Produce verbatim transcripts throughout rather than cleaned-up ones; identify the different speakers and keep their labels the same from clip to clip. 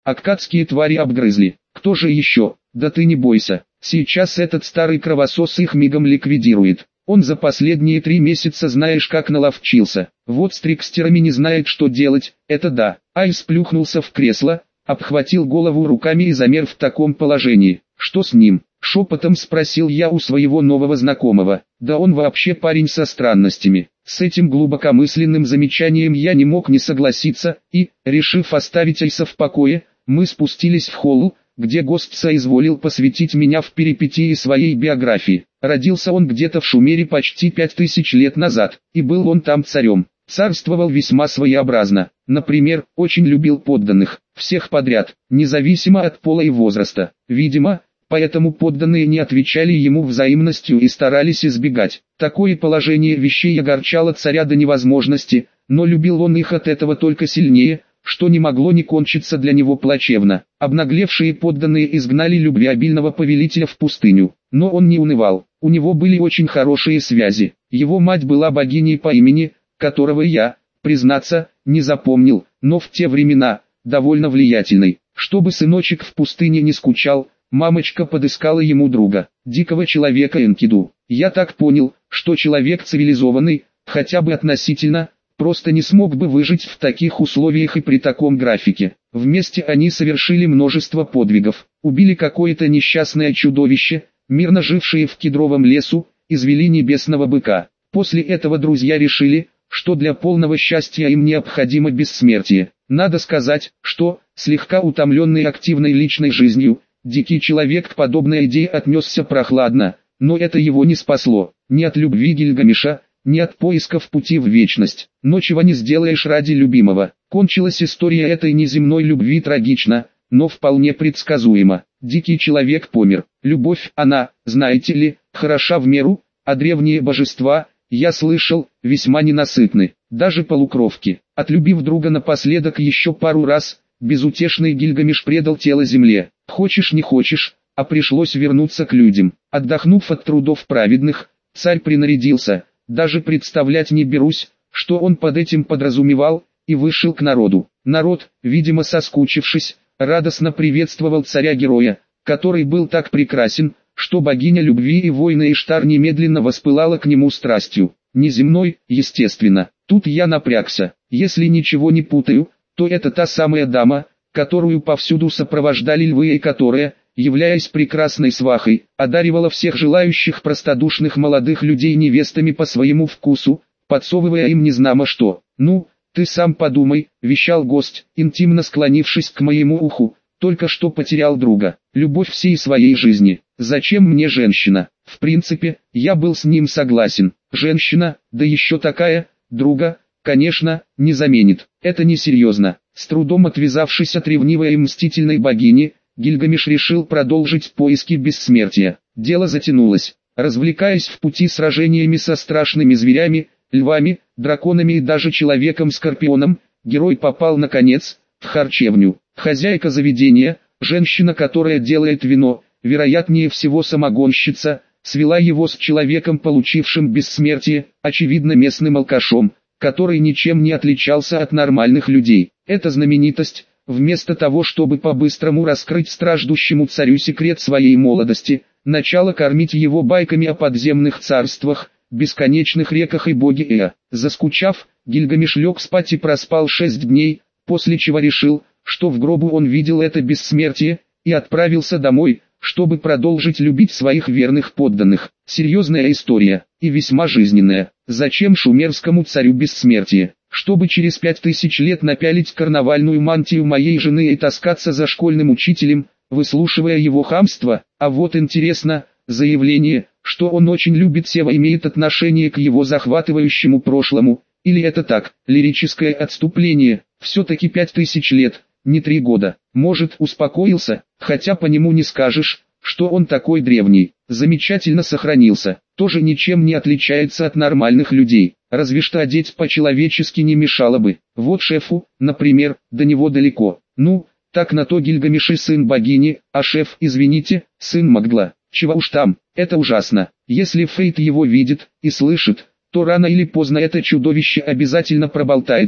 Speaker 1: Аккадские твари обгрызли. Кто же еще? Да ты не бойся, сейчас этот старый кровосос их мигом ликвидирует. Он за последние три месяца знаешь как наловчился. Вот с трикстерами не знает что делать, это да. Айс плюхнулся в кресло, обхватил голову руками и замер в таком положении. Что с ним? Шепотом спросил я у своего нового знакомого. Да он вообще парень со странностями. С этим глубокомысленным замечанием я не мог не согласиться, и, решив оставить Айса в покое, мы спустились в холл, где гость соизволил посвятить меня в перипетии своей биографии. Родился он где-то в Шумере почти пять тысяч лет назад, и был он там царем. Царствовал весьма своеобразно. Например, очень любил подданных, всех подряд, независимо от пола и возраста. Видимо, поэтому подданные не отвечали ему взаимностью и старались избегать. Такое положение вещей огорчало царя до невозможности, но любил он их от этого только сильнее, что не могло не кончиться для него плачевно. Обнаглевшие подданные изгнали любвеобильного повелителя в пустыню, но он не унывал. У него были очень хорошие связи. Его мать была богиней по имени, которого я, признаться, не запомнил, но в те времена, довольно влиятельной. Чтобы сыночек в пустыне не скучал, мамочка подыскала ему друга, дикого человека Энкиду. Я так понял, что человек цивилизованный, хотя бы относительно, просто не смог бы выжить в таких условиях и при таком графике. Вместе они совершили множество подвигов, убили какое-то несчастное чудовище, мирно жившее в кедровом лесу, извели небесного быка. После этого друзья решили, что для полного счастья им необходимо бессмертие. Надо сказать, что, слегка утомленный активной личной жизнью, дикий человек к подобной идее отнесся прохладно, но это его не спасло, ни от любви Гильгамеша, ни от поисков пути в вечность. Но чего не сделаешь ради любимого. Кончилась история этой неземной любви трагично, но вполне предсказуемо. Дикий человек помер. Любовь, она, знаете ли, хороша в меру, а древние божества, я слышал, весьма ненасытны. Даже полукровки. Отлюбив друга напоследок еще пару раз, безутешный Гильгамеш предал тело земле. Хочешь не хочешь, а пришлось вернуться к людям. Отдохнув от трудов праведных, царь принарядился. Даже представлять не берусь, что он под этим подразумевал, и вышел к народу. Народ, видимо соскучившись, радостно приветствовал царя-героя, который был так прекрасен, что богиня любви и воина Иштар немедленно воспылала к нему страстью. Неземной, естественно. Тут я напрягся. Если ничего не путаю, то это та самая дама, которую повсюду сопровождали львы и которая, являясь прекрасной свахой, одаривала всех желающих простодушных молодых людей невестами по своему вкусу, подсовывая им незнамо что. «Ну, ты сам подумай», — вещал гость, интимно склонившись к моему уху, «только что потерял друга, любовь всей своей жизни. Зачем мне женщина?» В принципе, я был с ним согласен. Женщина, да еще такая, друга, конечно, не заменит. Это несерьезно. С трудом отвязавшись от ревнивой и мстительной богини, Гильгамеш решил продолжить поиски бессмертия. Дело затянулось. Развлекаясь в пути сражениями со страшными зверями, львами, драконами и даже человеком-скорпионом, герой попал наконец в харчевню. Хозяйка заведения, женщина, которая делает вино, вероятнее всего самогонщица, свела его с человеком, получившим бессмертие, очевидно местным алкашом, который ничем не отличался от нормальных людей. Эта знаменитость, вместо того чтобы по-быстрому раскрыть страждущему царю секрет своей молодости, начала кормить его байками о подземных царствах, бесконечных реках и боге Эа. Заскучав, Гильгамеш лег спать и проспал шесть дней, после чего решил, что в гробу он видел это бессмертие, и отправился домой, чтобы продолжить любить своих верных подданных. Серьезная история, и весьма жизненная. Зачем шумерскому царю бессмертие? Чтобы через пять тысяч лет напялить карнавальную мантию моей жены и таскаться за школьным учителем, выслушивая его хамство? А вот интересно, заявление, что он очень любит Сева, имеет отношение к его захватывающему прошлому, или это так, лирическое отступление? Все-таки пять тысяч лет, не три года. Может, успокоился, хотя по нему не скажешь, что он такой древний. Замечательно сохранился, тоже ничем не отличается от нормальных людей, разве что одеть по-человечески не мешало бы. Вот шефу, например, до него далеко. Ну, так на то Гильгамеш и сын богини, а шеф, извините, сын Магдла. Чего уж там, это ужасно. Если Фейт его видит и слышит, то рано или поздно это чудовище обязательно проболтается,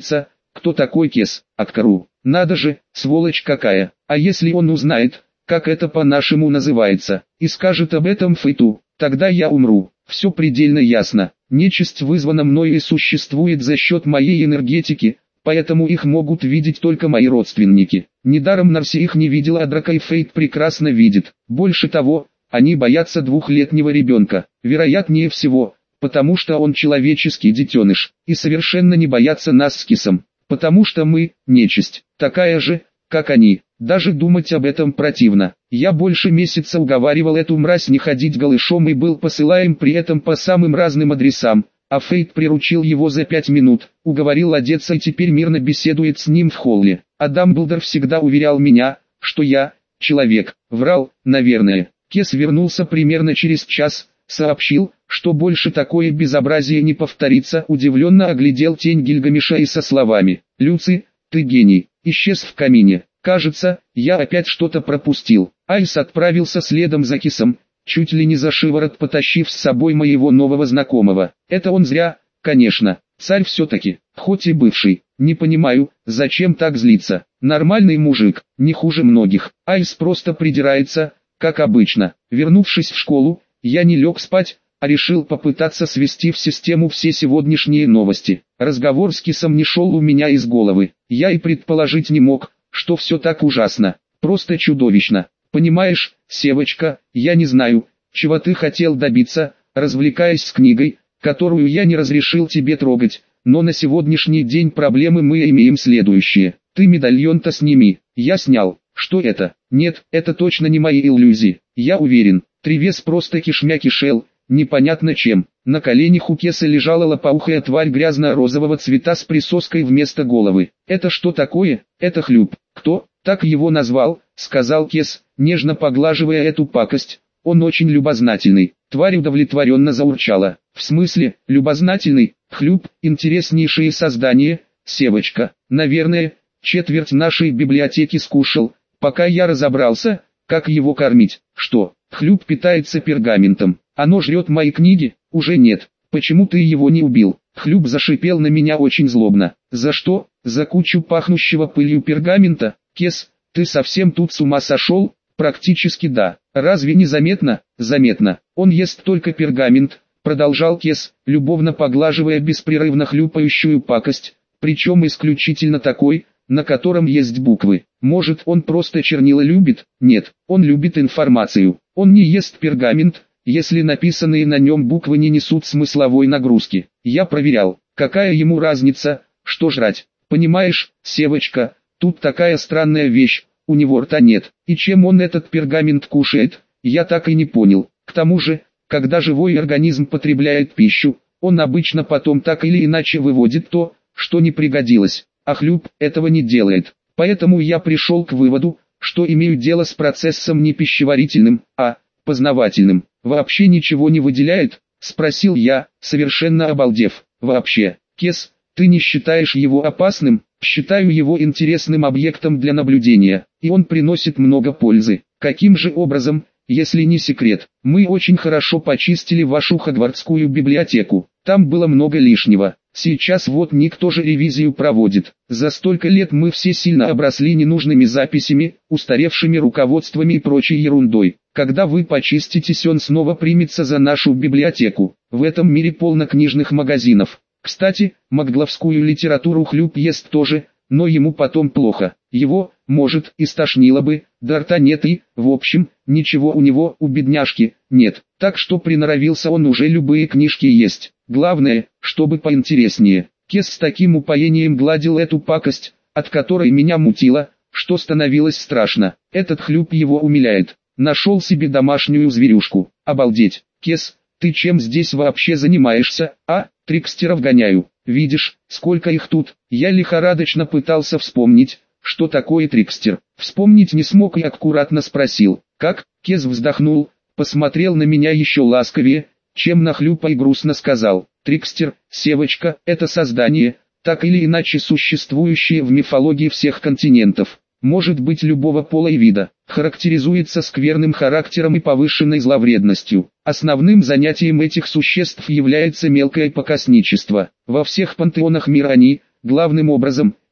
Speaker 1: кто такой Кес, Аккару. Надо же, сволочь какая, а если он узнает, как это по-нашему называется, и скажет об этом Фейту, тогда я умру. Все предельно ясно, нечисть вызвана мной и существует за счет моей энергетики, поэтому их могут видеть только мои родственники. Недаром Нарси их не видела, а Драко и Фейт прекрасно видит. Больше того, они боятся двухлетнего ребенка, вероятнее всего, потому что он человеческий детеныш, и совершенно не боятся нас с Кисом, потому что мы, нечисть, такая же, как они. Даже думать об этом противно. Я больше месяца уговаривал эту мразь не ходить голышом и был посылаем при этом по самым разным адресам, а Фейт приручил его за пять минут, уговорил одеться и теперь мирно беседует с ним в холле. А Дамблдор всегда уверял меня, что я, человек, врал, наверное. Кес вернулся примерно через час, сообщил, что больше такое безобразие не повторится, удивленно оглядел тень Гильгамеша и со словами: «Люци, ты гений», исчез в камине. Кажется, я опять что-то пропустил. Айс отправился следом за Кисом, чуть ли не за шиворот потащив с собой моего нового знакомого. Это он зря, конечно, царь все-таки, хоть и бывший. Не понимаю, зачем так злиться. Нормальный мужик, не хуже многих. Айс просто придирается, как обычно. Вернувшись в школу, я не лег спать, а решил попытаться свести в систему все сегодняшние новости. Разговор с Кисом не шел у меня из головы. Я и предположить не мог, что все так ужасно, просто чудовищно. Понимаешь, Севочка, я не знаю, чего ты хотел добиться, развлекаясь с книгой, которую я не разрешил тебе трогать, но на сегодняшний день проблемы мы имеем следующие. Ты медальон-то сними. Я снял. Что это? Нет, это точно не мои иллюзии. Я уверен, Тревес просто кишмя кишел, непонятно чем. На коленях у Кеса лежала лопоухая тварь грязно-розового цвета с присоской вместо головы. «Это что такое? Это Хлюп». «Кто? Так его назвал», — сказал Кес, нежно поглаживая эту пакость. «Он очень любознательный». Тварь удовлетворенно заурчала. «В смысле, любознательный? Хлюп, интереснейшее создание, Севочка. Наверное, четверть нашей библиотеки скушал, пока я разобрался, как его кормить». «Что? Хлюп питается пергаментом. Оно жрет мои книги?» «Уже нет. Почему ты его не убил?» Хлюп зашипел на меня очень злобно. «За что? За кучу пахнущего пылью пергамента? Кес, ты совсем тут с ума сошел?» «Практически да. Разве не заметно?» «Заметно. Он ест только пергамент», продолжал Кес, любовно поглаживая беспрерывно хлюпающую пакость, причем исключительно такой, на котором есть буквы. «Может, он просто чернила любит?» «Нет, он любит информацию. Он не ест пергамент, если написанные на нем буквы не несут смысловой нагрузки. Я проверял, какая ему разница, что жрать. Понимаешь, Севочка, тут такая странная вещь, у него рта нет, и чем он этот пергамент кушает, я так и не понял. К тому же, когда живой организм потребляет пищу, он обычно потом так или иначе выводит то, что не пригодилось, а Хлюп этого не делает. Поэтому я пришел к выводу, что имею дело с процессом не пищеварительным, а познавательным. «Вообще ничего не выделяет?» – спросил я, совершенно обалдев. «Вообще, Кес, ты не считаешь его опасным?» «Считаю его интересным объектом для наблюдения, и он приносит много пользы». «Каким же образом, если не секрет?» «Мы очень хорошо почистили вашу хогвартскую библиотеку, там было много лишнего. Сейчас вот никто же ревизию проводит. За столько лет мы все сильно обросли ненужными записями, устаревшими руководствами и прочей ерундой. Когда вы почиститесь, он снова примется за нашу библиотеку. В этом мире полно книжных магазинов. Кстати, магловскую литературу Хлюп ест тоже, но ему потом плохо. Его, может, и стошнило бы, да рта нет и, в общем, ничего у него, у бедняжки, нет. Так что приноровился он уже любые книжки есть. Главное, чтобы поинтереснее». Кес с таким упоением гладил эту пакость, от которой меня мутило, что становилось страшно. Этот Хлюп его умиляет. Нашел себе домашнюю зверюшку. Обалдеть. «Кес, ты чем здесь вообще занимаешься?» «А, трикстеров гоняю. Видишь, сколько их тут?» Я лихорадочно пытался вспомнить, что такое трикстер. Вспомнить не смог и аккуратно спросил. «Как?» Кес вздохнул, посмотрел на меня еще ласковее, чем на Хлюпа, и грустно сказал: «Трикстер, Севочка, это создание, так или иначе существующее в мифологии всех континентов, может быть любого пола и вида, характеризуется скверным характером и повышенной зловредностью. Основным занятием этих существ является мелкое покосничество. Во всех пантеонах мира они, главным образом,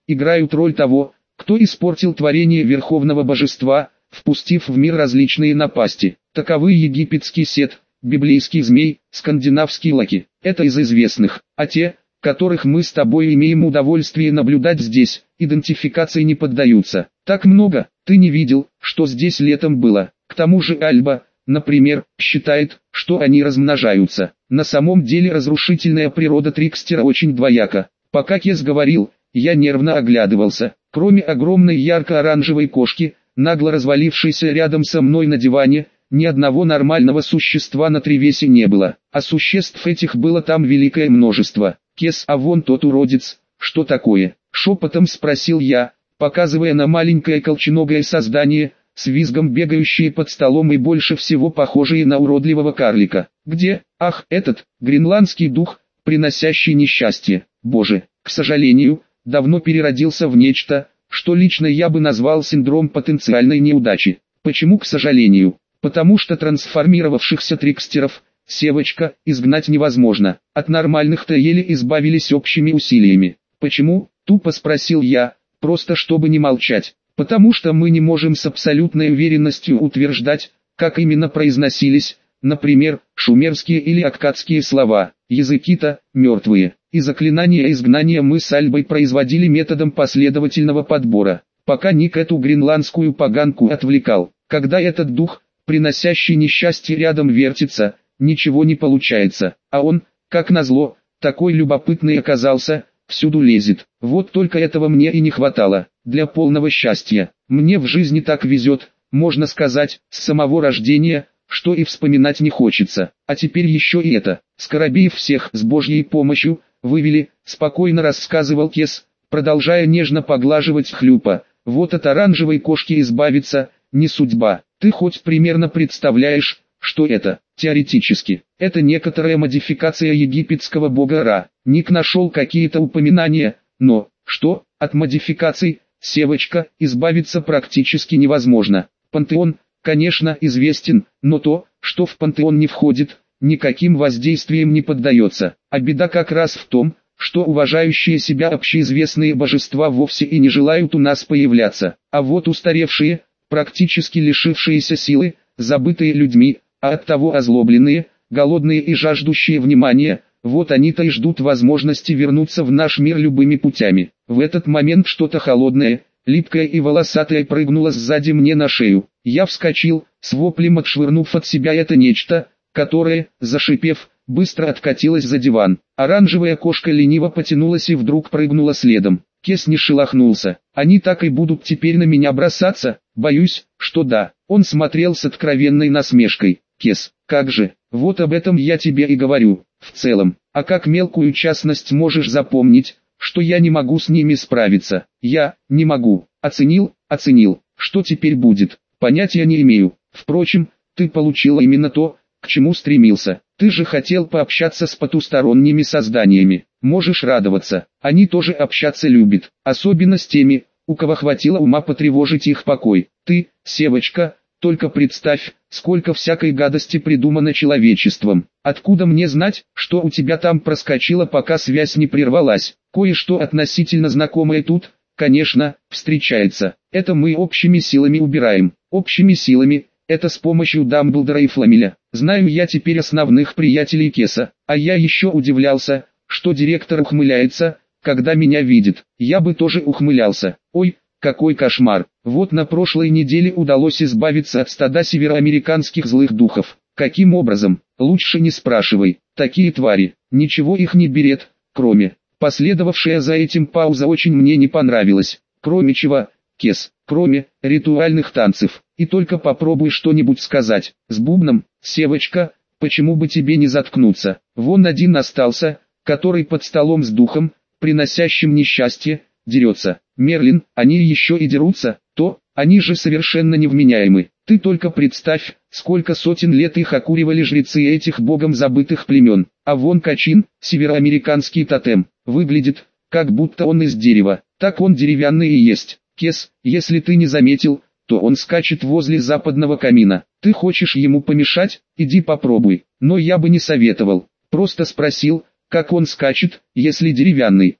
Speaker 1: играют роль того, кто испортил творение Верховного Божества, впустив в мир различные напасти. Таковы египетский Сет, библейский змей, скандинавский Локи. Это из известных, а те, которых мы с тобой имеем удовольствие наблюдать здесь, идентификации не поддаются. Так много, ты не видел, что здесь летом было. К тому же Альба, например, считает, что они размножаются. На самом деле разрушительная природа Трикстера очень двояка. Пока Кес говорил, я нервно оглядывался. Кроме огромной ярко-оранжевой кошки, нагло развалившейся рядом со мной на диване, ни одного нормального существа на Тревесе не было. А существ этих было там великое множество. Кес, а вон тот уродец, что такое? Шепотом спросил я, показывая на маленькое колченогое создание, с визгом бегающие под столом и больше всего похожие на уродливого карлика. Где? Ах, этот, гренландский дух, приносящий несчастье. Боже, к сожалению, давно переродился в нечто, что лично я бы назвал синдром потенциальной неудачи. Почему к сожалению? Потому что трансформировавшихся трикстеров, Севочка, изгнать невозможно. От нормальных-то еле избавились общими усилиями. Почему? Тупо спросил я, просто чтобы не молчать. Потому что мы не можем с абсолютной уверенностью утверждать, как именно произносились, например, шумерские или аккадские слова. Языки-то мертвые. И заклинание изгнания мы с Альбой производили методом последовательного подбора, пока Ник эту гренландскую поганку отвлекал. Когда этот дух, приносящий несчастье, рядом вертится, ничего не получается, а он, как назло, такой любопытный оказался, всюду лезет. Вот только этого мне и не хватало, для полного счастья. Мне в жизни так везет, можно сказать, с самого рождения, что и вспоминать не хочется. А теперь еще и это. Скоробеев всех с Божьей помощью вывели, спокойно рассказывал Кес, продолжая нежно поглаживать Хлюпа. Вот от оранжевой кошки избавиться, не судьба. Ты хоть примерно представляешь, что это? Теоретически, это некоторая модификация египетского бога Ра. Ник нашел какие-то упоминания, но, что, от модификаций, Севочка, избавиться практически невозможно. Пантеон, конечно, известен, но то, что в пантеон не входит, никаким воздействием не поддается. А беда как раз в том, что уважающие себя общеизвестные божества вовсе и не желают у нас появляться. А вот устаревшие, практически лишившиеся силы, забытые людьми, а оттого озлобленные, голодные и жаждущие внимания, вот они-то и ждут возможности вернуться в наш мир любыми путями. В этот момент что-то холодное, липкое и волосатое прыгнуло сзади мне на шею. Я вскочил, с воплем отшвырнув от себя это нечто, которое, зашипев, быстро откатилось за диван. Оранжевая кошка лениво потянулась и вдруг прыгнула следом. Кес не шелохнулся. Они так и будут теперь на меня бросаться? Боюсь, что да. Он смотрел с откровенной насмешкой. Кес, как же, вот об этом я тебе и говорю. В целом, а как мелкую частность можешь запомнить, что я не могу с ними справиться? Я не могу. Оценил, оценил. Что теперь будет? Понятия не имею. Впрочем, ты получила именно то, к чему стремился. Ты же хотел пообщаться с потусторонними созданиями. Можешь радоваться. Они тоже общаться любят. Особенно с теми, у кого хватило ума потревожить их покой. Ты, Севочка, только представь, сколько всякой гадости придумано человечеством. Откуда мне знать, что у тебя там проскочило, пока связь не прервалась? Кое-что относительно знакомое тут, конечно, встречается. Это мы общими силами убираем. Общими силами, это с помощью Дамблдора и Фламеля. Знаю я теперь основных приятелей Кеса, а я еще удивлялся, что директор ухмыляется, когда меня видит. Я бы тоже ухмылялся. Ой, какой кошмар. Вот на прошлой неделе удалось избавиться от стада североамериканских злых духов. Каким образом? Лучше не спрашивай. Такие твари. Ничего их не берет, кроме... Последовавшая за этим пауза очень мне не понравилась. Кроме чего, Кес, кроме ритуальных танцев. И только попробуй что-нибудь сказать. С бубном, Севочка, почему бы тебе не заткнуться? Вон один остался, который под столом с духом, приносящим несчастье, дерется. Мерлин, они еще и дерутся, то, они же совершенно невменяемы. Ты только представь, сколько сотен лет их окуривали жрецы этих богом забытых племен. А вон Качин, североамериканский тотем, выглядит, как будто он из дерева. Так он деревянный и есть. Кес, если ты не заметил, то он скачет возле западного камина. Ты хочешь ему помешать? Иди попробуй. Но я бы не советовал. Просто спросил, как он скачет, если деревянный.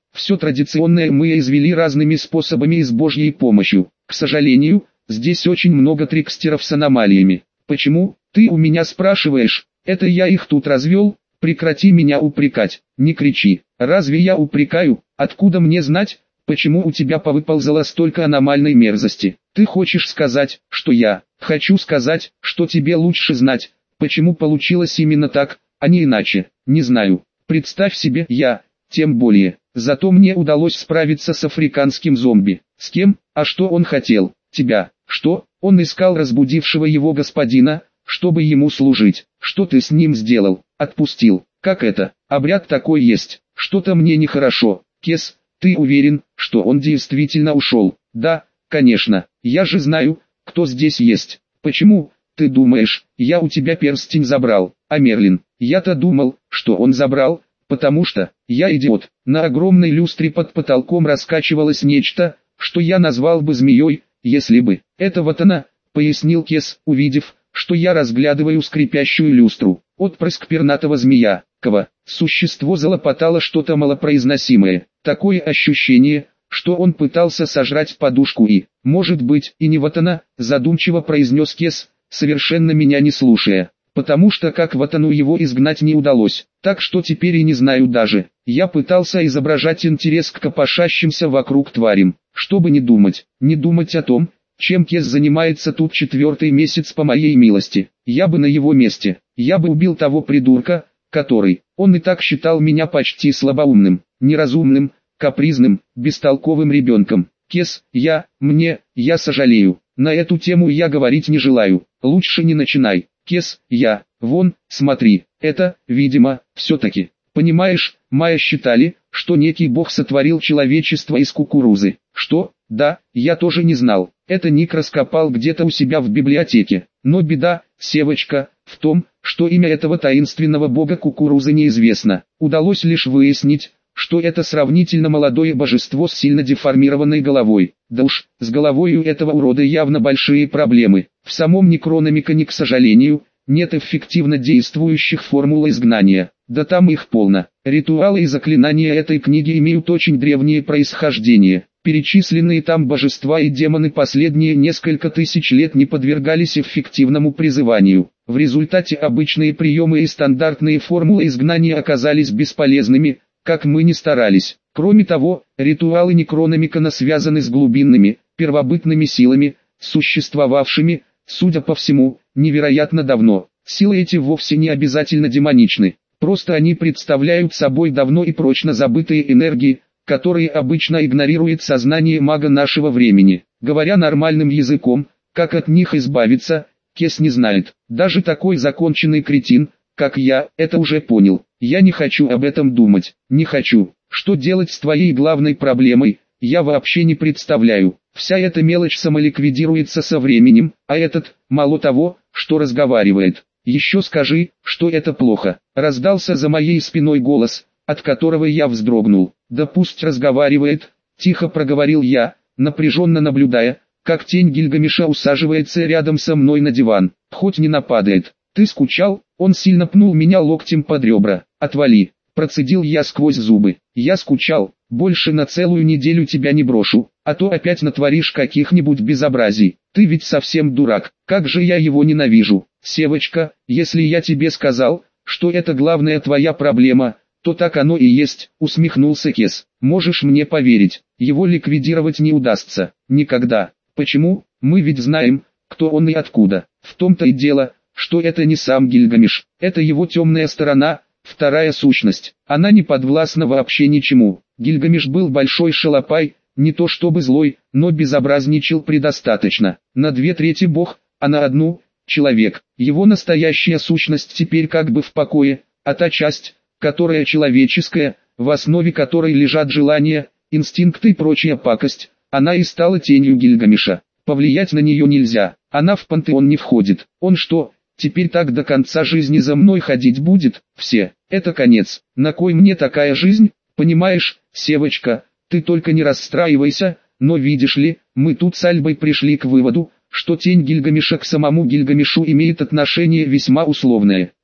Speaker 1: Все традиционное мы извели разными способами и с Божьей помощью. К сожалению, здесь очень много трикстеров с аномалиями. Почему, ты у меня спрашиваешь? Это я их тут развел? Прекрати меня упрекать, не кричи. Разве я упрекаю? Откуда мне знать, почему у тебя повыползало столько аномальной мерзости? Ты хочешь сказать, что я? Хочу сказать, что тебе лучше знать, почему получилось именно так, а не иначе. Не знаю. Представь себе, я, тем более. Зато мне удалось справиться с африканским зомби. С кем? А что он хотел? Тебя. Что? Он искал разбудившего его господина, чтобы ему служить. Что ты с ним сделал? Отпустил. Как это? Обряд такой есть. Что-то мне нехорошо. Кес, ты уверен, что он действительно ушел? Да, конечно. Я же знаю, кто здесь есть. Почему, ты думаешь, я у тебя перстень забрал? А Мерлин, я-то думал, что он забрал, потому что, я идиот. На огромной люстре под потолком раскачивалось нечто, что я назвал бы змеей, если бы. Это вот она, пояснил Кес, увидев, что я разглядываю скрипящую люстру. Отпрыск пернатого змея, кого. Существо залопотало что-то малопроизносимое. Такое ощущение, что он пытался сожрать подушку и, может быть, и не вот она, задумчиво произнес Кес, совершенно меня не слушая. Потому что как ватану его изгнать не удалось, так что теперь и не знаю даже. Я пытался изображать интерес к копошащимся вокруг тварям, чтобы не думать, не думать о том, чем Кес занимается тут четвертый месяц по моей милости. Я бы на его месте, я бы убил того придурка, который, он и так считал меня почти слабоумным, неразумным, капризным, бестолковым ребенком. Кес, я, мне, я сожалею, на эту тему я говорить не желаю, лучше не начинай. Кес, я, вон, смотри, это, видимо, все-таки. Понимаешь, майя считали, что некий бог сотворил человечество из кукурузы. Что? Да, я тоже не знал. Это Ник раскопал где-то у себя в библиотеке. Но беда, Севочка, в том, что имя этого таинственного бога кукурузы неизвестно. Удалось лишь выяснить, что это сравнительно молодое божество с сильно деформированной головой. Да уж, с головой у этого урода явно большие проблемы. В самом Некрономиконе, к сожалению, нет эффективно действующих формул изгнания. Да там их полно. Ритуалы и заклинания этой книги имеют очень древнее происхождение. Перечисленные там божества и демоны последние несколько тысяч лет не подвергались эффективному призыванию. В результате обычные приемы и стандартные формулы изгнания оказались бесполезными, как мы ни старались. Кроме того, ритуалы Некрономикона связаны с глубинными, первобытными силами, существовавшими, судя по всему, невероятно давно. Силы эти вовсе не обязательно демоничны, просто они представляют собой давно и прочно забытые энергии, которые обычно игнорирует сознание мага нашего времени. Говоря нормальным языком, как от них избавиться, Кес не знает. Даже такой законченный кретин, как я, это уже понял. Я не хочу об этом думать, не хочу. Что делать с твоей главной проблемой, я вообще не представляю. Вся эта мелочь самоликвидируется со временем, а этот, мало того, что разговаривает. Еще скажи, что это плохо. Раздался за моей спиной голос, от которого я вздрогнул. Да пусть разговаривает, тихо проговорил я, напряженно наблюдая, как тень Гильгамеша усаживается рядом со мной на диван. Хоть не нападает. Ты скучал? Он сильно пнул меня локтем под ребра. Отвали. Процедил я сквозь зубы. Я скучал. Больше на целую неделю тебя не брошу, а то опять натворишь каких-нибудь безобразий. Ты ведь совсем дурак. Как же я его ненавижу. Севочка, если я тебе сказал, что это главная твоя проблема, то так оно и есть, усмехнулся Кес. Можешь мне поверить, его ликвидировать не удастся. Никогда. Почему? Мы ведь знаем, кто он и откуда. В том-то и дело, что это не сам Гильгамеш, это его темная сторона, вторая сущность. Она не подвластна вообще ничему. Гильгамеш был большой шалопай, не то чтобы злой, но безобразничал предостаточно. На две трети бог, а на одну – человек. Его настоящая сущность теперь как бы в покое, а та часть, которая человеческая, в основе которой лежат желания, инстинкты и прочая пакость, она и стала тенью Гильгамеша. Повлиять на нее нельзя, она в пантеон не входит. Он что, теперь так до конца жизни за мной ходить будет? Все, это конец. На кой мне такая жизнь? Понимаешь, Севочка, ты только не расстраивайся, но видишь ли, мы тут с Альбой пришли к выводу, что тень Гильгамеша к самому Гильгамешу имеет отношение весьма условное.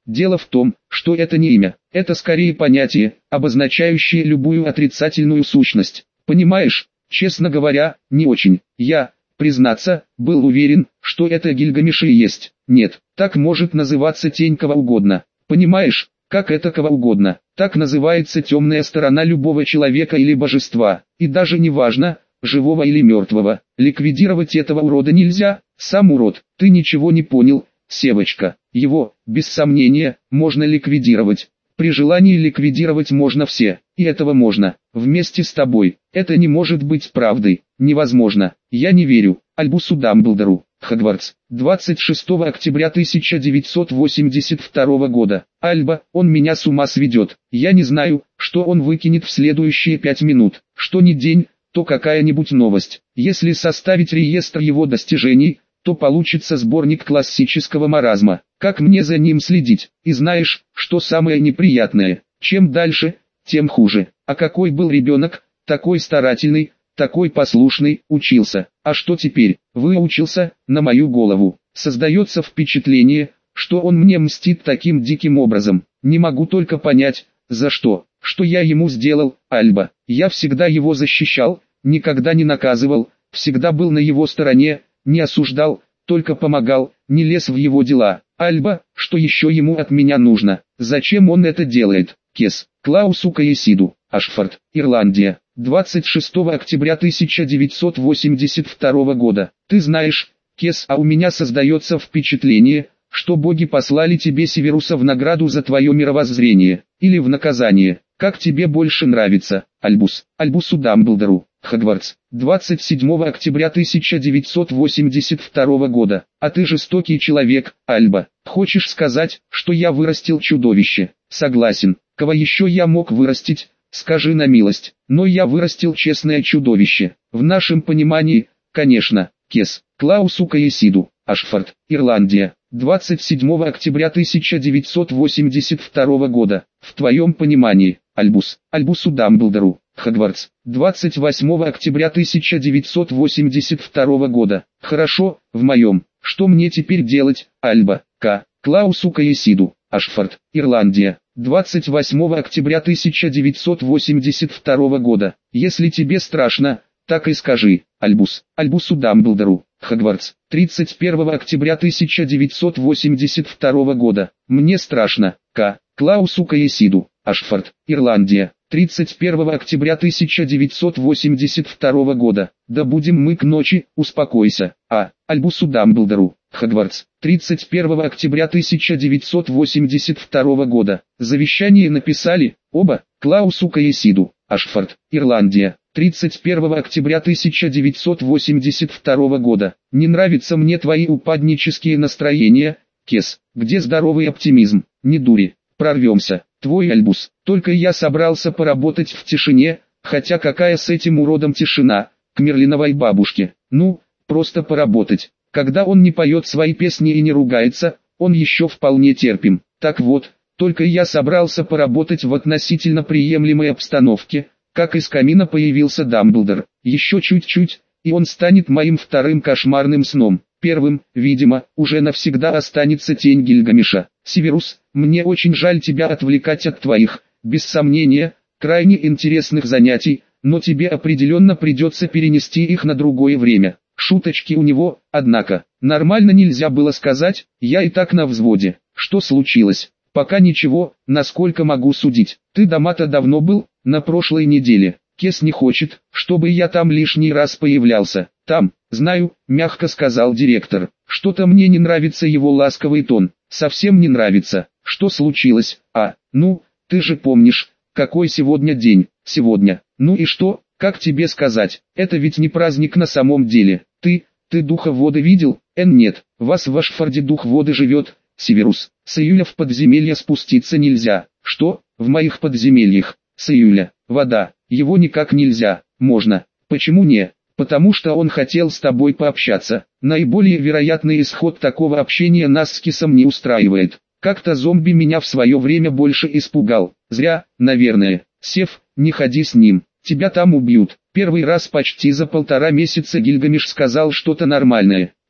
Speaker 1: Дело в том, что это не имя, это скорее понятие, обозначающее любую отрицательную сущность. Понимаешь, честно говоря, не очень. Я, признаться, был уверен, что это Гильгамеш и есть. Нет, так может называться тень кого угодно. Понимаешь, как это кого угодно. Так называется темная сторона любого человека или божества. И даже не важно, живого или мертвого. Ликвидировать этого урода нельзя. Сам урод, ты ничего не понял, Севочка. Его, без сомнения, можно ликвидировать. При желании ликвидировать можно все, и этого можно. Вместе с тобой. Это не может быть правдой. Невозможно. Я не верю. Альбусу Дамблдору. Хогвартс. двадцать шестого октября тысяча девятьсот восемьдесят второго года. Альба, он меня с ума сведет. Я не знаю, что он выкинет в следующие пять минут. Что ни день, то какая-нибудь новость. Если составить реестр его достижений, то получится сборник классического маразма. Как мне за ним следить? И знаешь, что самое неприятное? Чем дальше, тем хуже. А какой был ребенок, такой старательный, такой послушный, учился. А что теперь? Выучился, на мою голову. Создается впечатление, что он мне мстит таким диким образом. Не могу только понять, за что. Что я ему сделал, Альба? Я всегда его защищал, никогда не наказывал, всегда был на его стороне, не осуждал, только помогал, не лез в его дела. Альба, что еще ему от меня нужно? Зачем он это делает? Кес. Клаусу Каесиду. Ашфорд, Ирландия. двадцать шестого октября тысяча девятьсот восемьдесят второго года. Ты знаешь, Кес, а у меня создается впечатление, что боги послали тебе Северуса в награду за твое мировоззрение, или в наказание. Как тебе больше нравится, Альбус? Альбусу Дамблдору. Хогвартс. двадцать седьмого октября тысяча девятьсот восемьдесят второго года. А ты жестокий человек, Альба. Хочешь сказать, что я вырастил чудовище? Согласен. Кого еще я мог вырастить? Скажи на милость. Но я вырастил честное чудовище. В нашем понимании, конечно. Кес. Клаусу Каесиду. Ашфорд, Ирландия. двадцать седьмого октября тысяча девятьсот восемьдесят второго года. В твоем понимании, Альбус. Альбусу Дамблдору. Хогвартс. двадцать восьмого октября тысяча девятьсот восемьдесят второго года. Хорошо, в моем. Что мне теперь делать, Альба? К. Клаусу Каесиду. Ашфорд, Ирландия. двадцать восьмого октября тысяча девятьсот восемьдесят второго года. Если тебе страшно, так и скажи, Альбус. Альбусу Дамблдору. Хогвартс. тридцать первого октября тысяча девятьсот восемьдесят второго года. Мне страшно. К. Клаусу Каесиду. Ашфорд, Ирландия. тридцать первого октября тысяча девятьсот восемьдесят второго года. Да будем мы к ночи, успокойся. А. Альбусу Дамблдору. Хогвартс. тридцать первого октября тысяча девятьсот восемьдесят второго года. Завещание написали, оба, Клаусу Каесиду. Ашфорд, Ирландия. тридцать первого октября тысяча девятьсот восемьдесят второго года. Не нравятся мне твои упаднические настроения, Кес. Где здоровый оптимизм? Не дури. Прорвемся. Твой Альбус. Только я собрался поработать в тишине, хотя какая с этим уродом тишина, к Мерлиновой бабушке. Ну, просто поработать. Когда он не поет свои песни и не ругается, он еще вполне терпим. Так вот, только я собрался поработать в относительно приемлемой обстановке, как из камина появился Дамблдор. Еще чуть-чуть, и он станет моим вторым кошмарным сном. Первым, видимо, уже навсегда останется тень Гильгамеша. Северус, мне очень жаль тебя отвлекать от твоих, без сомнения, крайне интересных занятий, но тебе определенно придется перенести их на другое время. Шуточки у него, однако, нормально нельзя было сказать, я и так на взводе. Что случилось? Пока ничего, насколько могу судить. Ты дома-то давно был? На прошлой неделе. Кес не хочет, чтобы я там лишний раз появлялся. Там, знаю, мягко сказал директор. Что-то мне не нравится его ласковый тон. Совсем не нравится. Что случилось? А, ну, ты же помнишь, какой сегодня день. Сегодня. Ну и что, как тебе сказать? Это ведь не праздник на самом деле. Ты, ты духа воды видел? Эн нет, вас в Ашфорде дух воды живет. Северус, с июля в подземелье спуститься нельзя. Что? В моих подземельях? С июля. Вода. Его никак нельзя. Можно. Почему не? Потому что он хотел с тобой пообщаться. Наиболее вероятный исход такого общения нас с Кисом не устраивает. Как-то зомби меня в свое время больше испугал. Зря, наверное. Сев, не ходи с ним. Тебя там убьют. Первый раз почти за полтора месяца Гильгамеш сказал что-то нормальное.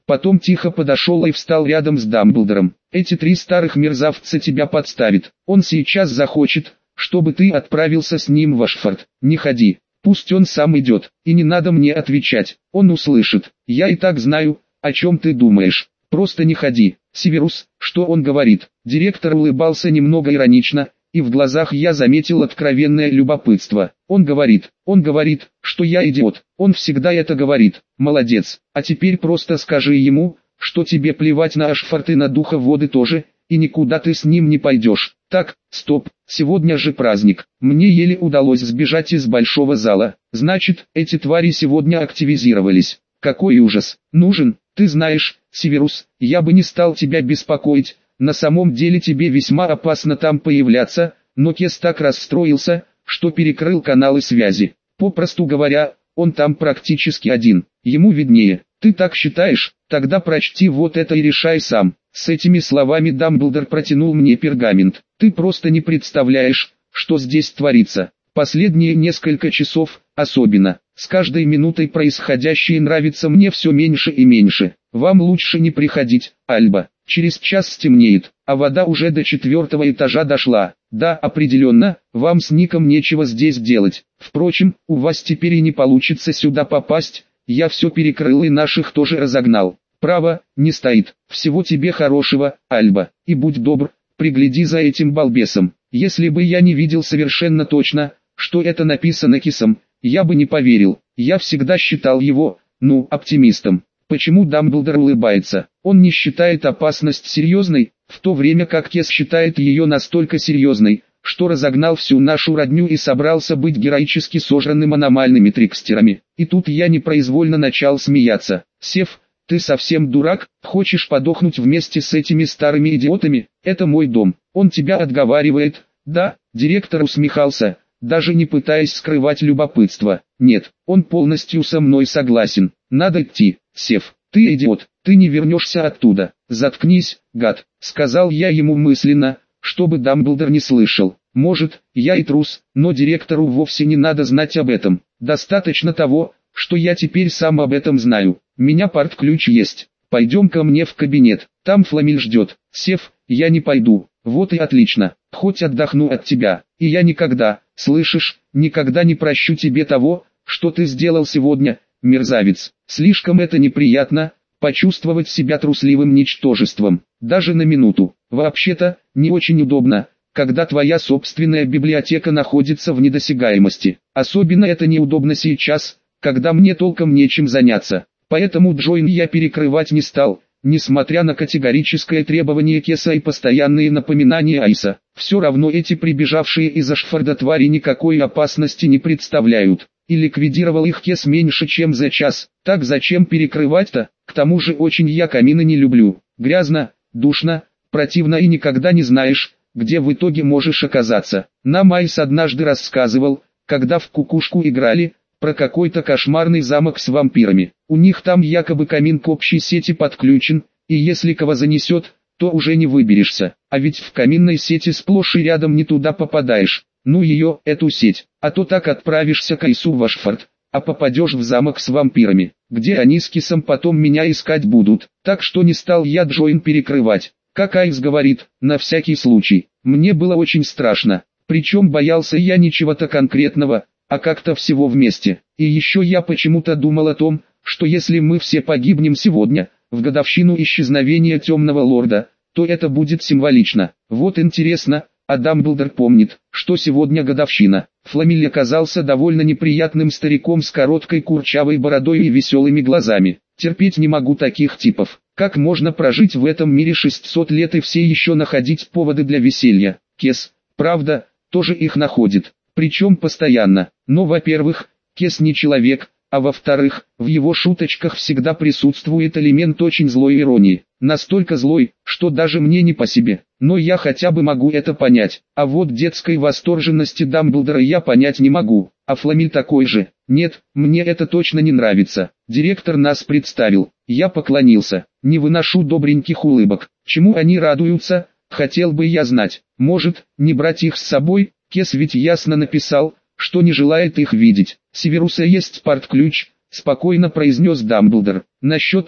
Speaker 1: Потом тихо подошел и встал рядом с Дамблдором. Эти три старых мерзавца тебя подставят. Он сейчас захочет, чтобы ты отправился с ним в Ашфорд. Не ходи, пусть он сам идет, и не надо мне отвечать, он услышит. Я и так знаю, о чем ты думаешь. Просто не ходи. Северус, что он говорит? Директор улыбался немного иронично, и в глазах я заметил откровенное любопытство. Он говорит, он говорит, что я идиот. Он всегда это говорит. Молодец. А теперь просто скажи ему, что тебе плевать на Ашфорд и на духа воды тоже, и никуда ты с ним не пойдешь. Так, стоп, сегодня же праздник. Мне еле удалось сбежать из большого зала. Значит, эти твари сегодня активизировались. Какой ужас. Нужен, ты знаешь, Северус, я бы не стал тебя беспокоить. На самом деле тебе весьма опасно там появляться, но Кес так расстроился, что перекрыл каналы связи. Попросту говоря, он там практически один. Ему виднее. Ты так считаешь? Тогда прочти вот это и решай сам. С этими словами Дамблдор протянул мне пергамент. Ты просто не представляешь, что здесь творится. Последние несколько часов, особенно, с каждой минутой происходящее нравится мне все меньше и меньше. Вам лучше не приходить, Альба. Через час стемнеет, а вода уже до четвертого этажа дошла. Да, определенно, вам с Ником нечего здесь делать. Впрочем, у вас теперь и не получится сюда попасть. Я все перекрыл и наших тоже разогнал. Право, не стоит. Всего тебе хорошего, Альба. И будь добр, пригляди за этим балбесом. Если бы я не видел совершенно точно, что это написано Кисом, я бы не поверил. Я всегда считал его, ну, оптимистом. Почему Дамблдор улыбается? Он не считает опасность серьезной, в то время как Кес считает ее настолько серьезной, что разогнал всю нашу родню и собрался быть героически сожранным аномальными трикстерами. И тут я непроизвольно начал смеяться. Сев, ты совсем дурак, хочешь подохнуть вместе с этими старыми идиотами? Это мой дом, он тебя отговаривает. Да, директор усмехался, даже не пытаясь скрывать любопытство. Нет, он полностью со мной согласен. Надо идти. Сев, ты идиот, ты не вернешься оттуда. Заткнись, гад, сказал я ему мысленно, чтобы Дамблдор не слышал. Может, я и трус, но директору вовсе не надо знать об этом. Достаточно того, что я теперь сам об этом знаю. Меня парт-ключ есть. Пойдем ко мне в кабинет, там Фламиль ждет. Сев, я не пойду. Вот и отлично, хоть отдохну от тебя. И я никогда, слышишь, никогда не прощу тебе того, что ты сделал сегодня, мерзавец. Слишком это неприятно, почувствовать себя трусливым ничтожеством, даже на минуту. Вообще-то, не очень удобно, когда твоя собственная библиотека находится в недосягаемости. Особенно это неудобно сейчас, когда мне толком нечем заняться. Поэтому Джойн я перекрывать не стал, несмотря на категорическое требование Кеса и постоянные напоминания Айса. Все равно эти прибежавшие из Ашфорда твари никакой опасности не представляют. И ликвидировал их Кес меньше чем за час. Так зачем перекрывать-то? К тому же очень я камины не люблю. Грязно, душно, противно и никогда не знаешь, где в итоге можешь оказаться. Нам Айс однажды рассказывал, когда в кукушку играли, про какой-то кошмарный замок с вампирами. У них там якобы камин к общей сети подключен, и если кого занесет, то уже не выберешься. А ведь в каминной сети сплошь и рядом не туда попадаешь. Ну ее, эту сеть, а то так отправишься к Айсу в Ашфорд, а попадешь в замок с вампирами, где они с Кисом потом меня искать будут. Так что не стал я Джойн перекрывать. Как Айс говорит, на всякий случай. Мне было очень страшно, причем боялся я не чего-то конкретного, а как-то всего вместе. И еще я почему-то думал о том, что если мы все погибнем сегодня, в годовщину исчезновения Темного Лорда, то это будет символично. Вот интересно, а Дамблдор помнит, что сегодня годовщина. Фламиль оказался довольно неприятным стариком с короткой курчавой бородой и веселыми глазами. Терпеть не могу таких типов. Как можно прожить в этом мире шестьсот лет и все еще находить поводы для веселья? Кес, правда, тоже их находит. Причем постоянно. Но, во-первых, Кес не человек, а во-вторых, в его шуточках всегда присутствует элемент очень злой иронии. Настолько злой, что даже мне не по себе. Но я хотя бы могу это понять. А вот детской восторженности Дамблдора я понять не могу. А Фламиль такой же. Нет, мне это точно не нравится. Директор нас представил. Я поклонился. Не выношу добреньких улыбок. Чему они радуются, хотел бы я знать. Может, не брать их с собой? Кес ведь ясно написал, что не желает их видеть. Северуса есть парт-ключ, спокойно произнес Дамблдор. На счет три.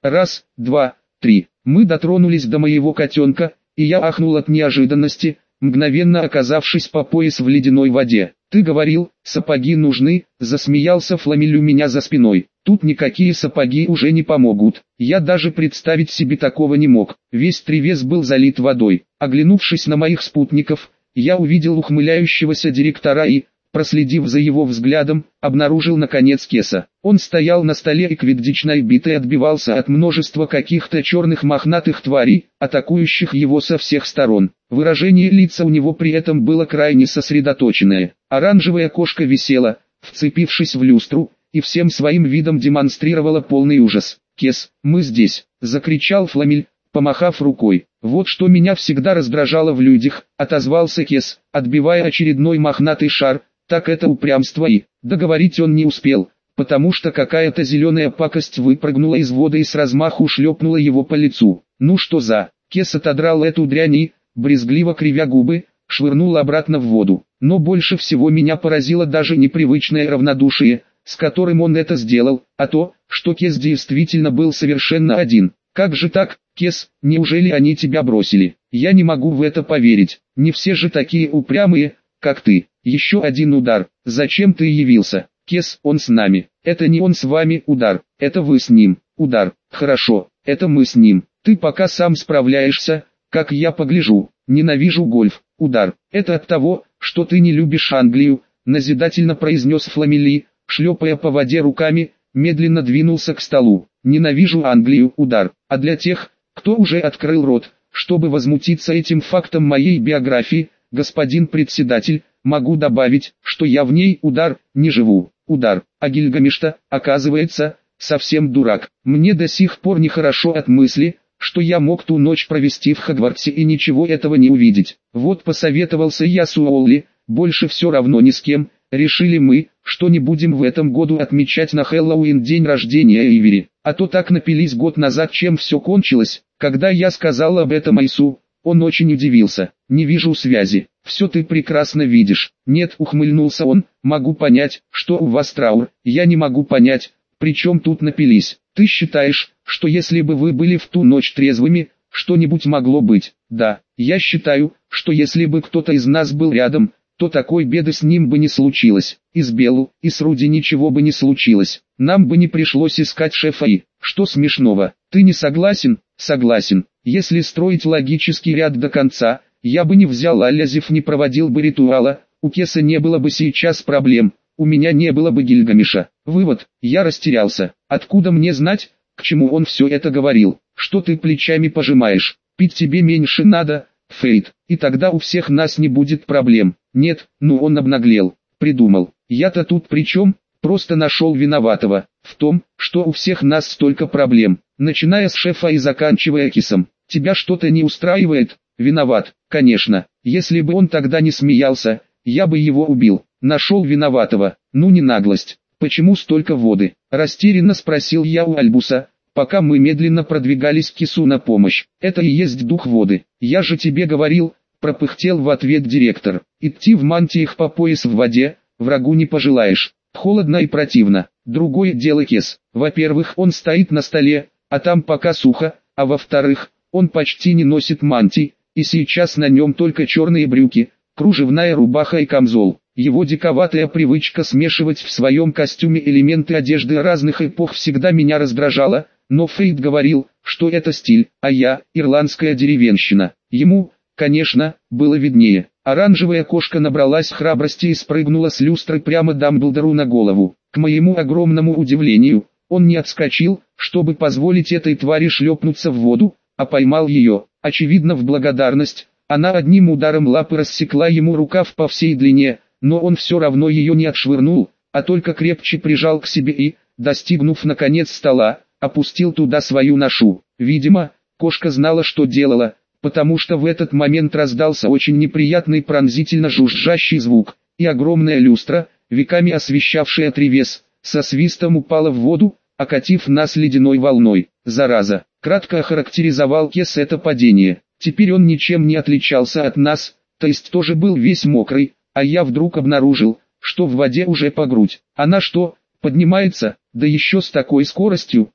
Speaker 1: Раз, два, три. Мы дотронулись до моего котенка, и я ахнул от неожиданности, мгновенно оказавшись по пояс в ледяной воде. «Ты говорил, сапоги нужны», — засмеялся Фламель у меня за спиной. «Тут никакие сапоги уже не помогут». Я даже представить себе такого не мог. Весь тревес был залит водой. Оглянувшись на моих спутников, я увидел ухмыляющегося директора и, проследив за его взглядом, обнаружил наконец Кеса. Он стоял на столе и квиддичной битой отбивался от множества каких-то черных мохнатых тварей, атакующих его со всех сторон. Выражение лица у него при этом было крайне сосредоточенное. Оранжевая кошка висела, вцепившись в люстру, и всем своим видом демонстрировала полный ужас. «Кес, мы здесь!» — закричал Фламель, помахав рукой. «Вот что меня всегда раздражало в людях», — отозвался Кес, отбивая очередной мохнатый шар, «так это упрямство». И договорить он не успел, потому что какая-то зеленая пакость выпрыгнула из воды и с размаху шлепнула его по лицу. «Ну что за...» Кес отодрал эту дрянь и, брезгливо кривя губы, швырнул обратно в воду. Но больше всего меня поразило даже непривычное равнодушие, с которым он это сделал, а то, что Кес действительно был совершенно один. «Как же так, Кес, неужели они тебя бросили? Я не могу в это поверить, не все же такие упрямые, как ты». Еще один удар. «Зачем ты явился? Кес, он с нами». «Это не он с вами, удар, это вы с ним». «Удар, хорошо, это мы с ним. Ты пока сам справляешься, как я погляжу». «Ненавижу гольф». «Удар, это от того, что ты не любишь Англию», назидательно произнес Фламели, шлепая по воде руками, медленно двинулся к столу. «Ненавижу Англию». Удар. А для тех, кто уже открыл рот, чтобы возмутиться этим фактом моей биографии, господин председатель, могу добавить, что я в ней, удар, не живу. Удар. А Гильгамеш-то, оказывается, совсем дурак. Мне до сих пор нехорошо от мысли, что я мог ту ночь провести в Хогвартсе и ничего этого не увидеть. Вот посоветовался я с Уолли, больше все равно ни с кем. Решили мы, что не будем в этом году отмечать на Хэллоуин день рождения Эйвери. А то так напились год назад, чем все кончилось. Когда я сказал об этом Айсу, он очень удивился. «Не вижу связи». «Все ты прекрасно видишь». «Нет», ухмыльнулся он, «могу понять, что у вас траур». «Я не могу понять, при чем тут напились». «Ты считаешь, что если бы вы были в ту ночь трезвыми, что-нибудь могло быть?» «Да, я считаю, что если бы кто-то из нас был рядом, то такой беды с ним бы не случилось. И с Беллу, и с Руди ничего бы не случилось. Нам бы не пришлось искать шефа и... Что смешного? Ты не согласен?» «Согласен. Если строить логический ряд до конца, я бы не взял Алязев, не проводил бы ритуала, у Кеса не было бы сейчас проблем, у меня не было бы Гильгамеша». Вывод: я растерялся. Откуда мне знать, к чему он все это говорил? «Что ты плечами пожимаешь? Пить тебе меньше надо, Фейт, и тогда у всех нас не будет проблем». «Нет, ну он обнаглел, придумал. Я-то тут при чем? Просто нашел виноватого в том, что у всех нас столько проблем, начиная с шефа и заканчивая Кисом. Тебя что-то не устраивает?» «Виноват, конечно. Если бы он тогда не смеялся, я бы его убил». «Нашел виноватого. Ну не наглость. Почему столько воды?» Растерянно спросил я у Альбуса, пока мы медленно продвигались к Кису на помощь. «Это и есть дух воды. Я же тебе говорил», пропыхтел в ответ директор. «Идти в мантиях по пояс в воде, врагу не пожелаешь. Холодно и противно. Другое дело Кес. Во-первых, он стоит на столе, а там пока сухо, а во-вторых, он почти не носит мантий, и сейчас на нем только черные брюки, кружевная рубаха и камзол. Его диковатая привычка смешивать в своем костюме элементы одежды разных эпох всегда меня раздражала, но Фейт говорил, что это стиль, а я – ирландская деревенщина. Ему, конечно, было виднее. Оранжевая кошка набралась храбрости и спрыгнула с люстры прямо Дамблдору на голову. К моему огромному удивлению, он не отскочил, чтобы позволить этой твари шлепнуться в воду, а поймал ее. Очевидно, в благодарность, она одним ударом лапы рассекла ему рукав по всей длине, но он все равно ее не отшвырнул, а только крепче прижал к себе и, достигнув наконец стола, опустил туда свою ношу. Видимо, кошка знала, что делала, потому что в этот момент раздался очень неприятный пронзительно жужжащий звук, и огромная люстра, веками освещавшая тревес, со свистом упала в воду, окатив нас ледяной волной. «Зараза!» — кратко охарактеризовал Кес это падение. Теперь он ничем не отличался от нас, то есть тоже был весь мокрый, а я вдруг обнаружил, что в воде уже по грудь. Она что, поднимается, да еще с такой скоростью?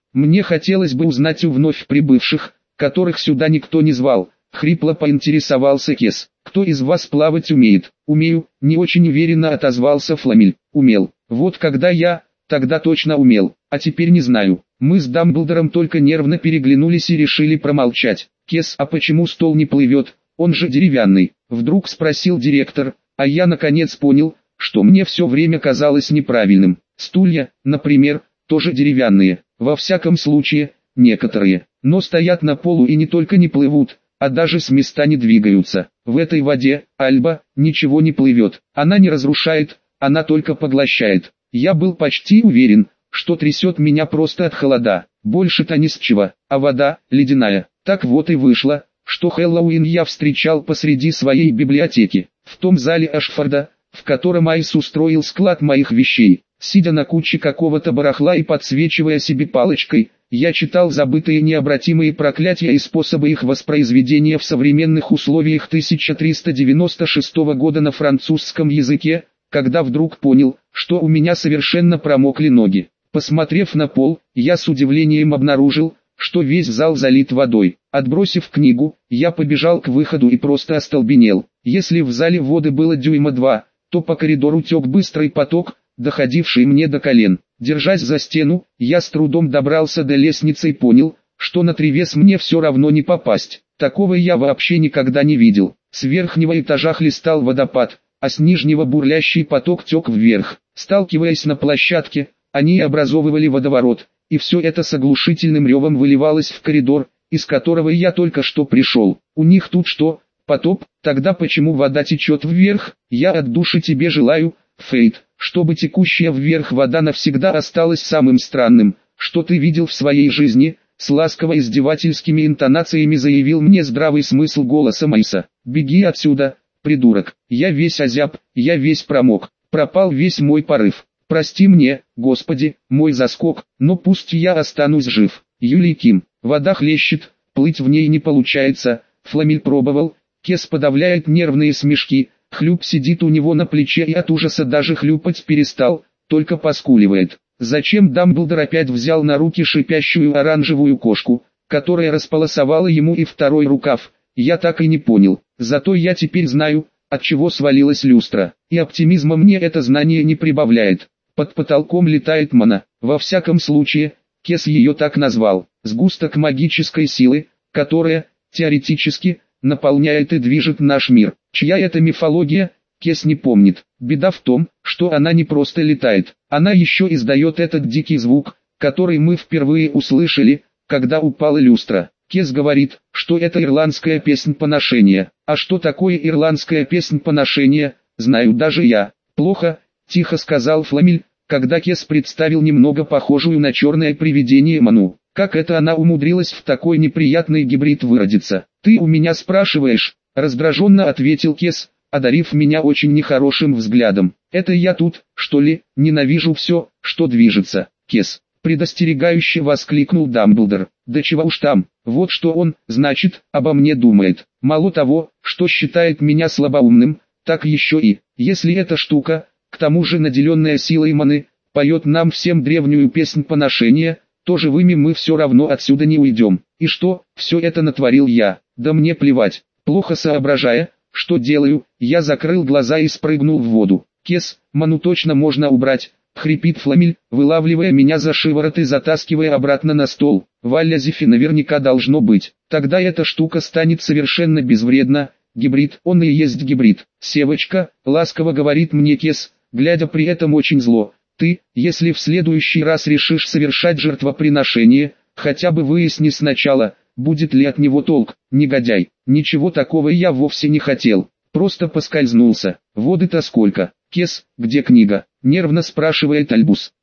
Speaker 1: Мне хотелось бы узнать у вновь прибывших, которых сюда никто не звал. Хрипло поинтересовался Кес. «Кто из вас плавать умеет?» «Умею», — не очень уверенно отозвался Фламель. «Умел. Вот когда я, тогда точно умел, а теперь не знаю». Мы с Дамблдором только нервно переглянулись и решили промолчать. «Кес, а почему стол не плывет? Он же деревянный», — вдруг спросил директор, а я наконец понял, что мне все время казалось неправильным. Стулья, например, тоже деревянные, во всяком случае, некоторые, но стоят на полу и не только не плывут, а даже с места не двигаются. В этой воде, Альба, ничего не плывет, она не разрушает, она только поглощает. Я был почти уверен, что трясет меня просто от холода, больше-то ни с чего, а вода, ледяная. Так вот и вышло, что Хэллоуин я встречал посреди своей библиотеки, в том зале Ашфорда, в котором Айс устроил склад моих вещей. Сидя на куче какого-то барахла и подсвечивая себе палочкой, я читал забытые необратимые проклятия и способы их воспроизведения в современных условиях тысяча триста девяносто шестого года на французском языке, когда вдруг понял, что у меня совершенно промокли ноги. Посмотрев на пол, я с удивлением обнаружил, что весь зал залит водой. Отбросив книгу, я побежал к выходу и просто остолбенел. Если в зале воды было дюйма два, то по коридору тек быстрый поток, доходивший мне до колен. Держась за стену, я с трудом добрался до лестницы и понял, что на тревес мне все равно не попасть. Такого я вообще никогда не видел. С верхнего этажа хлестал водопад, а с нижнего бурлящий поток тек вверх. Сталкиваясь на площадке, они образовывали водоворот, и все это с оглушительным ревом выливалось в коридор, из которого я только что пришел. У них тут что, потоп? Тогда почему вода течет вверх? Я от души тебе желаю, Фейт, чтобы текущая вверх вода навсегда осталась самым странным, что ты видел в своей жизни, с ласково-издевательскими интонациями заявил мне здравый смысл голоса Майса. Беги отсюда, придурок, я весь озяб, я весь промок, пропал весь мой порыв. Прости мне, Господи, мой заскок, но пусть я останусь жив. Юлий Ким, вода хлещет, плыть в ней не получается. Фламель пробовал, Кес подавляет нервные смешки, Хлюп сидит у него на плече и от ужаса даже хлюпать перестал, только поскуливает. Зачем Дамблдор опять взял на руки шипящую оранжевую кошку, которая располосовала ему и второй рукав, я так и не понял. Зато я теперь знаю, от чего свалилась люстра, и оптимизма мне это знание не прибавляет. Под потолком летает мана, во всяком случае, Кес ее так назвал, сгусток магической силы, которая, теоретически, наполняет и движет наш мир. Чья это мифология, Кес не помнит. Беда в том, что она не просто летает, она еще издает этот дикий звук, который мы впервые услышали, когда упала люстра. Кес говорит, что это ирландская песнь поношения. А что такое ирландская песнь поношения, знаю даже я. Плохо, тихо сказал Фламель, когда Кес представил немного похожую на черное привидение ману. Как это она умудрилась в такой неприятный гибрид выродиться? Ты у меня спрашиваешь, раздраженно ответил Кес, одарив меня очень нехорошим взглядом. Это я тут, что ли, ненавижу все, что движется. Кес, предостерегающе воскликнул Дамблдор. Да чего уж там, вот что он, значит, обо мне думает. Мало того, что считает меня слабоумным, так еще и, если эта штука, к тому же наделенная силой маны, поет нам всем древнюю песнь поношения, то живыми мы все равно отсюда не уйдем. И что, все это натворил я? Да мне плевать. Плохо соображая, что делаю, я закрыл глаза и спрыгнул в воду. Кес, ману точно можно убрать, хрипит Фламель, вылавливая меня за шиворот и затаскивая обратно на стол. В Алязифе наверняка должно быть. Тогда эта штука станет совершенно безвредна. Гибрид, он и есть гибрид. Севочка, ласково говорит мне Кес, глядя при этом очень зло. Ты, если в следующий раз решишь совершать жертвоприношение, хотя бы выясни сначала, будет ли от него толк, негодяй. Ничего такого я вовсе не хотел, просто поскользнулся. Воды-то сколько? Кес, где книга? Нервно спрашивает Альбус.